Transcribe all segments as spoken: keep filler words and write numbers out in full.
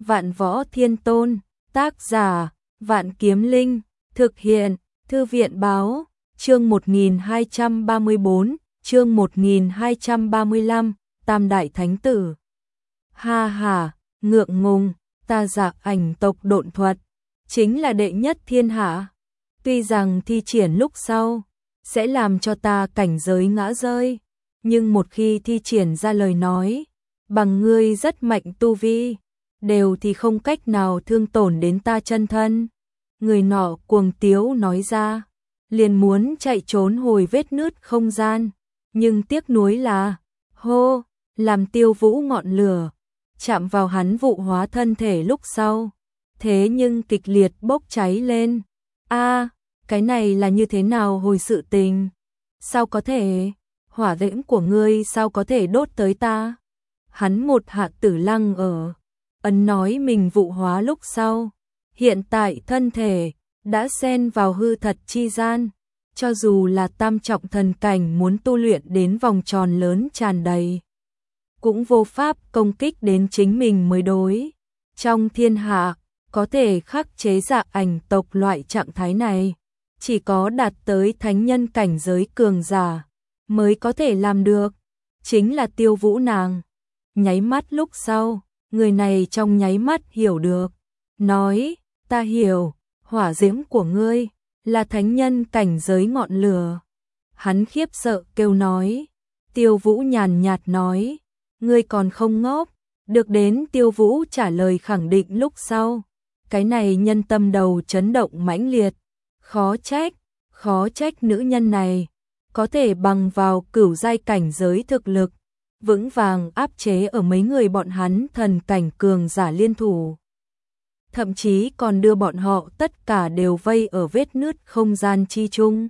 Vạn Võ Thiên Tôn, tác giả, Vạn Kiếm Linh, thực hiện, Thư viện báo, chương một nghìn hai trăm ba mươi bốn, chương một nghìn hai trăm ba mươi lăm, Tam Đại Thánh Tử. Ha ha, ngượng ngùng, ta Dạ Ảnh tộc độn thuật, chính là đệ nhất thiên hạ. Tuy rằng thi triển lúc sau, sẽ làm cho ta cảnh giới ngã rơi, nhưng một khi thi triển ra lời nói, bằng ngươi rất mạnh tu vi, đều thì không cách nào thương tổn đến ta chân thân. Người nọ cuồng tiếu nói ra, liền muốn chạy trốn hồi vết nứt không gian, nhưng tiếc nuối là, hô, làm Tiêu Vũ ngọn lửa, chạm vào hắn vụ hóa thân thể lúc sau, thế nhưng kịch liệt bốc cháy lên. A, cái này là như thế nào hồi sự tình? Sao có thể? Hỏa diễm của ngươi sao có thể đốt tới ta? Hắn một hạ tử lăng ở, ấn nói mình vụ hóa lúc sau, hiện tại thân thể đã xen vào hư thật chi gian, cho dù là tam trọng thần cảnh muốn tu luyện đến vòng tròn lớn tràn đầy, cũng vô pháp công kích đến chính mình mới đối. Trong thiên hạ, có thể khắc chế Dạ Ảnh tộc loại trạng thái này, chỉ có đạt tới thánh nhân cảnh giới cường giả mới có thể làm được, chính là Tiêu Vũ nàng. Nháy mắt lúc sau, người này trong nháy mắt hiểu được, nói, ta hiểu, hỏa diễm của ngươi là thánh nhân cảnh giới ngọn lửa. Hắn khiếp sợ kêu nói, Tiêu Vũ nhàn nhạt nói, ngươi còn không ngốc. Được đến Tiêu Vũ trả lời khẳng định lúc sau, cái này nhân tâm đầu chấn động mãnh liệt, khó trách, khó trách nữ nhân này có thể bằng vào cửu giai cảnh giới thực lực, vững vàng áp chế ở mấy người bọn hắn thần cảnh cường giả liên thủ. Thậm chí còn đưa bọn họ tất cả đều vây ở vết nứt không gian chi chung.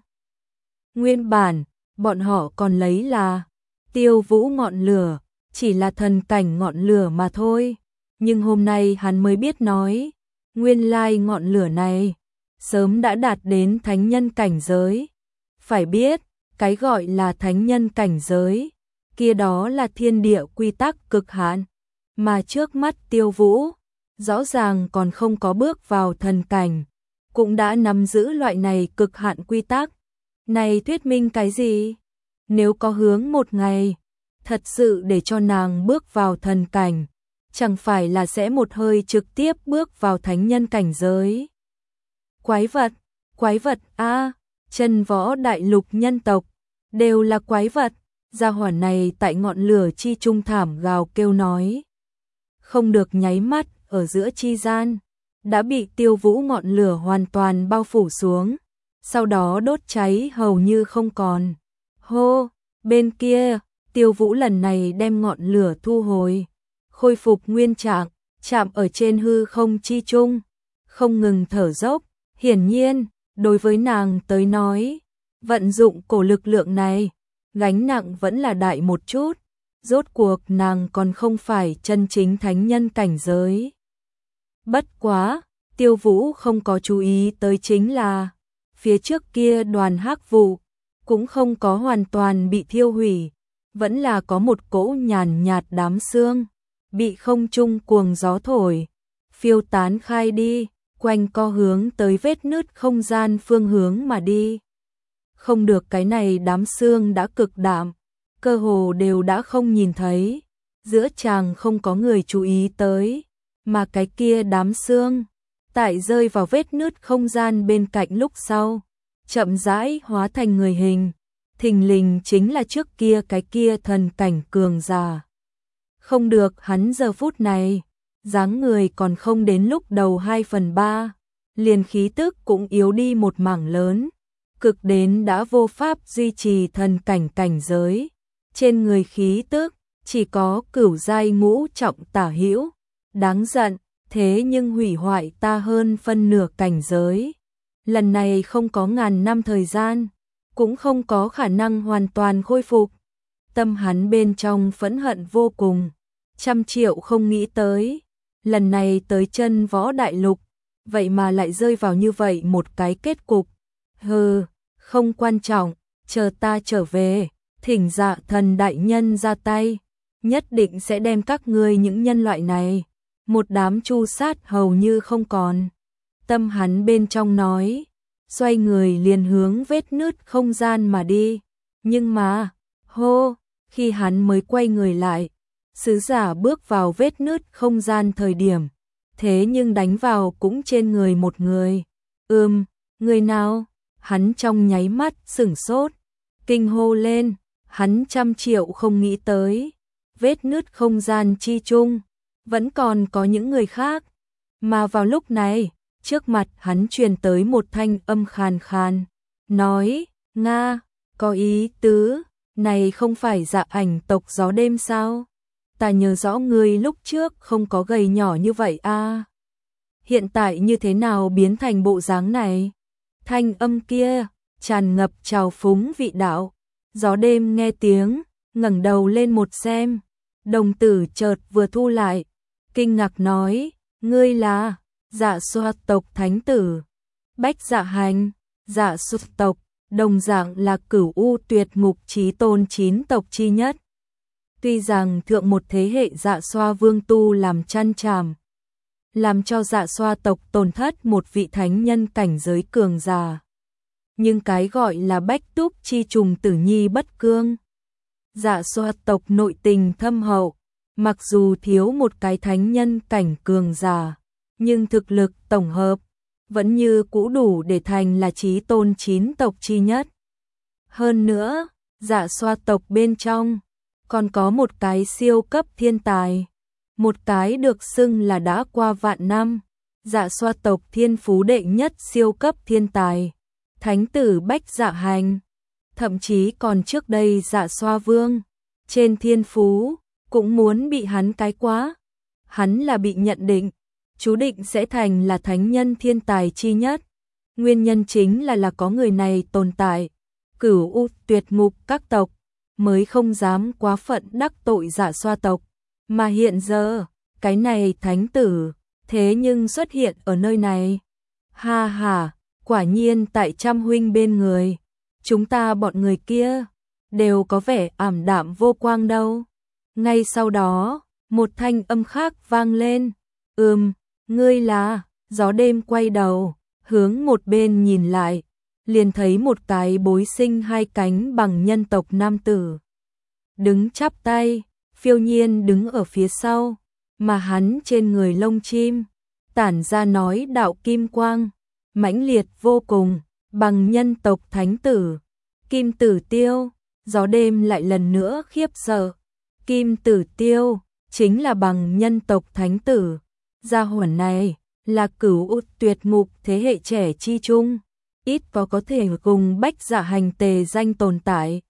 Nguyên bản, bọn họ còn lấy là Tiêu Vũ ngọn lửa, chỉ là thần cảnh ngọn lửa mà thôi. Nhưng hôm nay hắn mới biết nói, nguyên lai ngọn lửa này sớm đã đạt đến thánh nhân cảnh giới. Phải biết, cái gọi là thánh nhân cảnh giới, kia đó là thiên địa quy tắc cực hạn, mà trước mắt Tiêu Vũ, rõ ràng còn không có bước vào thần cảnh, cũng đã nắm giữ loại này cực hạn quy tắc. Này thuyết minh cái gì? Nếu có hướng một ngày, thật sự để cho nàng bước vào thần cảnh, chẳng phải là sẽ một hơi trực tiếp bước vào thánh nhân cảnh giới. Quái vật, quái vật a, chân võ đại lục nhân tộc, đều là quái vật. Gia hỏa này tại ngọn lửa chi trung thảm gào kêu nói. Không được nháy mắt, ở giữa chi gian, đã bị Tiêu Vũ ngọn lửa hoàn toàn bao phủ xuống, sau đó đốt cháy hầu như không còn. Hô, bên kia, Tiêu Vũ lần này đem ngọn lửa thu hồi, khôi phục nguyên trạng, chạm ở trên hư không chi trung, không ngừng thở dốc. Hiển nhiên, đối với nàng tới nói, vận dụng cổ lực lượng này, gánh nặng vẫn là đại một chút, rốt cuộc nàng còn không phải chân chính thánh nhân cảnh giới. Bất quá, Tiêu Vũ không có chú ý tới chính là, phía trước kia đoàn hắc vụ, cũng không có hoàn toàn bị thiêu hủy, vẫn là có một cỗ nhàn nhạt đám sương, bị không trung cuồng gió thổi, phiêu tán khai đi, quanh co hướng tới vết nứt không gian phương hướng mà đi. Không được, cái này đám sương đã cực đạm, cơ hồ đều đã không nhìn thấy, giữa chàng không có người chú ý tới, mà cái kia đám sương, tại rơi vào vết nứt không gian bên cạnh lúc sau, chậm rãi hóa thành người hình, thình lình chính là trước kia cái kia thần cảnh cường giả. Không được, hắn giờ phút này, dáng người còn không đến lúc đầu hai phần ba, liền khí tức cũng yếu đi một mảng lớn, cực đến đã vô pháp duy trì thần cảnh cảnh giới. Trên người khí tức chỉ có cửu giai ngũ trọng tả hữu, đáng giận, thế nhưng hủy hoại ta hơn phân nửa cảnh giới. Lần này không có ngàn năm thời gian, cũng không có khả năng hoàn toàn khôi phục. Tâm hắn bên trong phẫn hận vô cùng, trăm triệu không nghĩ tới, lần này tới chân võ đại lục, vậy mà lại rơi vào như vậy một cái kết cục. Hừ, không quan trọng, chờ ta trở về, thỉnh Dạ thần đại nhân ra tay, nhất định sẽ đem các ngươi những nhân loại này một đám chu sát hầu như không còn. Tâm hắn bên trong nói, xoay người liền hướng vết nứt không gian mà đi. Nhưng mà, hô, khi hắn mới quay người lại, sứ giả bước vào vết nứt không gian thời điểm, thế nhưng đánh vào cũng trên người một người. Ừm, người nào? Hắn trong nháy mắt sửng sốt, kinh hô lên, hắn trăm triệu không nghĩ tới. Vết nứt không gian chi chung, vẫn còn có những người khác. Mà vào lúc này, trước mặt hắn truyền tới một thanh âm khàn khàn, nói, Nga, có ý tứ, này không phải Dạ Ảnh tộc gió đêm sao? Ta nhớ rõ người lúc trước không có gầy nhỏ như vậy a. Hiện tại như thế nào biến thành bộ dáng này? Thanh âm kia, tràn ngập trào phúng vị đạo. Gió đêm nghe tiếng, ngẩng đầu lên một xem, đồng tử chợt vừa thu lại, kinh ngạc nói, ngươi là Dạ Xoa tộc thánh tử, Bách Dạ Hành. Dạ Xoa tộc, đồng dạng là Cửu U Tuyệt Ngục chí tôn chín tộc chi nhất. Tuy rằng thượng một thế hệ Dạ Xoa vương tu làm chăn chàm, làm cho Dạ Xoa tộc tổn thất một vị thánh nhân cảnh giới cường giả, nhưng cái gọi là bách túc chi trùng tử nhi bất cương. Dạ Xoa tộc nội tình thâm hậu, mặc dù thiếu một cái thánh nhân cảnh cường giả, nhưng thực lực tổng hợp vẫn như cũ đủ để thành là chí tôn chín tộc chi nhất. Hơn nữa, Dạ Xoa tộc bên trong còn có một cái siêu cấp thiên tài, một cái được xưng là đã qua vạn năm, Dạ Xoa tộc thiên phú đệ nhất siêu cấp thiên tài, thánh tử Bách Dạ Hành. Thậm chí còn trước đây Dạ Xoa vương, trên thiên phú, cũng muốn bị hắn cái quá. Hắn là bị nhận định, chú định sẽ thành là thánh nhân thiên tài chi nhất. Nguyên nhân chính là là có người này tồn tại, Cửu U Tuyệt Ngục các tộc mới không dám quá phận đắc tội Dạ Xoa tộc. Mà hiện giờ, cái này thánh tử, thế nhưng xuất hiện ở nơi này. Ha ha, quả nhiên tại trăm huynh bên người, chúng ta bọn người kia, đều có vẻ ảm đạm vô quang đâu. Ngay sau đó, một thanh âm khác vang lên, ừm, ngươi là, gió đêm quay đầu, hướng một bên nhìn lại, liền thấy một cái bối sinh hai cánh bằng nhân tộc nam tử. Đứng chắp tay, phiêu nhiên đứng ở phía sau, mà hắn trên người lông chim, tản ra nói đạo kim quang, mãnh liệt vô cùng, bằng nhân tộc thánh tử, Kim Tử Tiêu. Gió đêm lại lần nữa khiếp sợ, Kim Tử Tiêu chính là bằng nhân tộc thánh tử, gia hỏa này là Cửu U Tuyệt Ngục thế hệ trẻ chi chung, ít có có thể cùng Bách Dạ Hành tề danh tồn tại.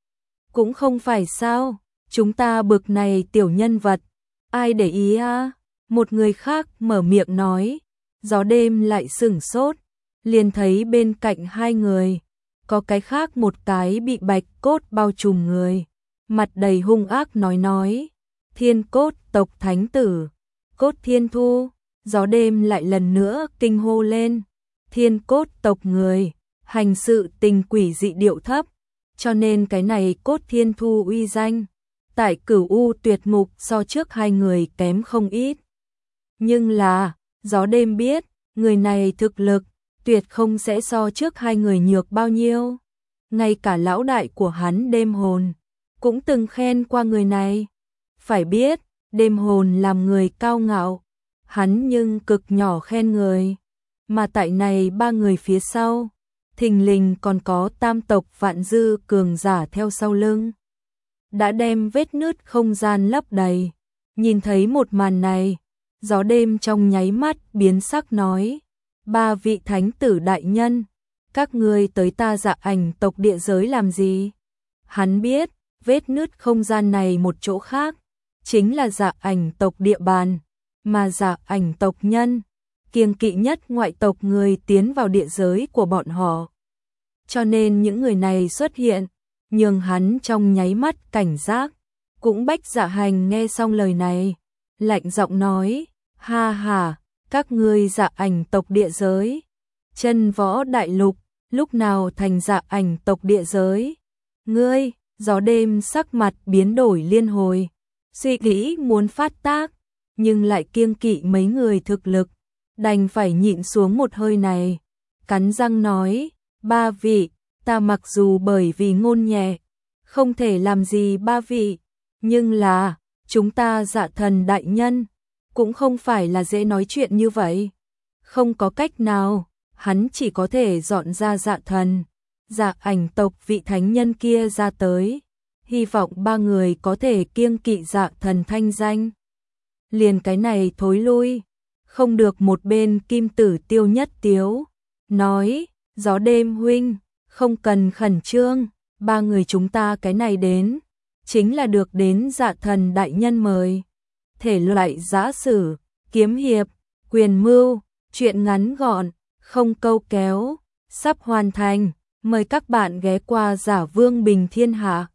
Cũng không phải sao, chúng ta bực này tiểu nhân vật, ai để ý à? Một người khác mở miệng nói. Gió đêm lại sửng sốt, liền thấy bên cạnh hai người, có cái khác một cái bị bạch cốt bao trùm người, mặt đầy hung ác nói nói, Thiên Cốt tộc thánh tử, Cốt Thiên Thu. Gió đêm lại lần nữa kinh hô lên, Thiên Cốt tộc người, hành sự tình quỷ dị điệu thấp, cho nên cái này Cốt Thiên Thu uy danh, tại Cửu U Tuyệt Ngục so trước hai người kém không ít. Nhưng là, gió đêm biết, người này thực lực, tuyệt không sẽ so trước hai người nhược bao nhiêu. Ngay cả lão đại của hắn đêm hồn, cũng từng khen qua người này. Phải biết, đêm hồn làm người cao ngạo, hắn nhưng cực nhỏ khen người. Mà tại này ba người phía sau, thình lình còn có tam tộc vạn dư cường giả theo sau lưng, đã đem vết nứt không gian lấp đầy. Nhìn thấy một màn này, gió đêm trong nháy mắt biến sắc nói, ba vị thánh tử đại nhân, các ngươi tới ta Dạ Ảnh tộc địa giới làm gì? Hắn biết, vết nứt không gian này một chỗ khác, chính là Dạ Ảnh tộc địa bàn, mà Dạ Ảnh tộc nhân, kiêng kỵ nhất ngoại tộc người tiến vào địa giới của bọn họ. Cho nên những người này xuất hiện, nhường hắn trong nháy mắt cảnh giác. Cũng Bách Dạ Hành nghe xong lời này, lạnh giọng nói, ha ha, các ngươi Dạ Ảnh tộc địa giới, chân võ đại lục, lúc nào thành Dạ Ảnh tộc địa giới? Ngươi, gió đêm sắc mặt biến đổi liên hồi, suy nghĩ muốn phát tác, nhưng lại kiêng kỵ mấy người thực lực, đành phải nhịn xuống một hơi này. Cắn răng nói, ba vị, ta mặc dù bởi vì ngôn nhẹ, không thể làm gì ba vị, nhưng là, chúng ta Dạ Thần đại nhân, cũng không phải là dễ nói chuyện như vậy. Không có cách nào, hắn chỉ có thể dọn ra Dạ Thần, Dạ Ảnh tộc vị thánh nhân kia ra tới, hy vọng ba người có thể kiêng kỵ Dạ Thần thanh danh. Liền cái này thối lui, không được. Một bên Kim Tử Tiêu nhất tiếu, nói, Gió Đêm huynh, không cần khẩn trương, ba người chúng ta cái này đến, chính là được đến Dạ Thần đại nhân mời. Thể loại giã sử, kiếm hiệp, quyền mưu, chuyện ngắn gọn, không câu kéo, sắp hoàn thành, mời các bạn ghé qua Giả Vương Bình Thiên Hạ.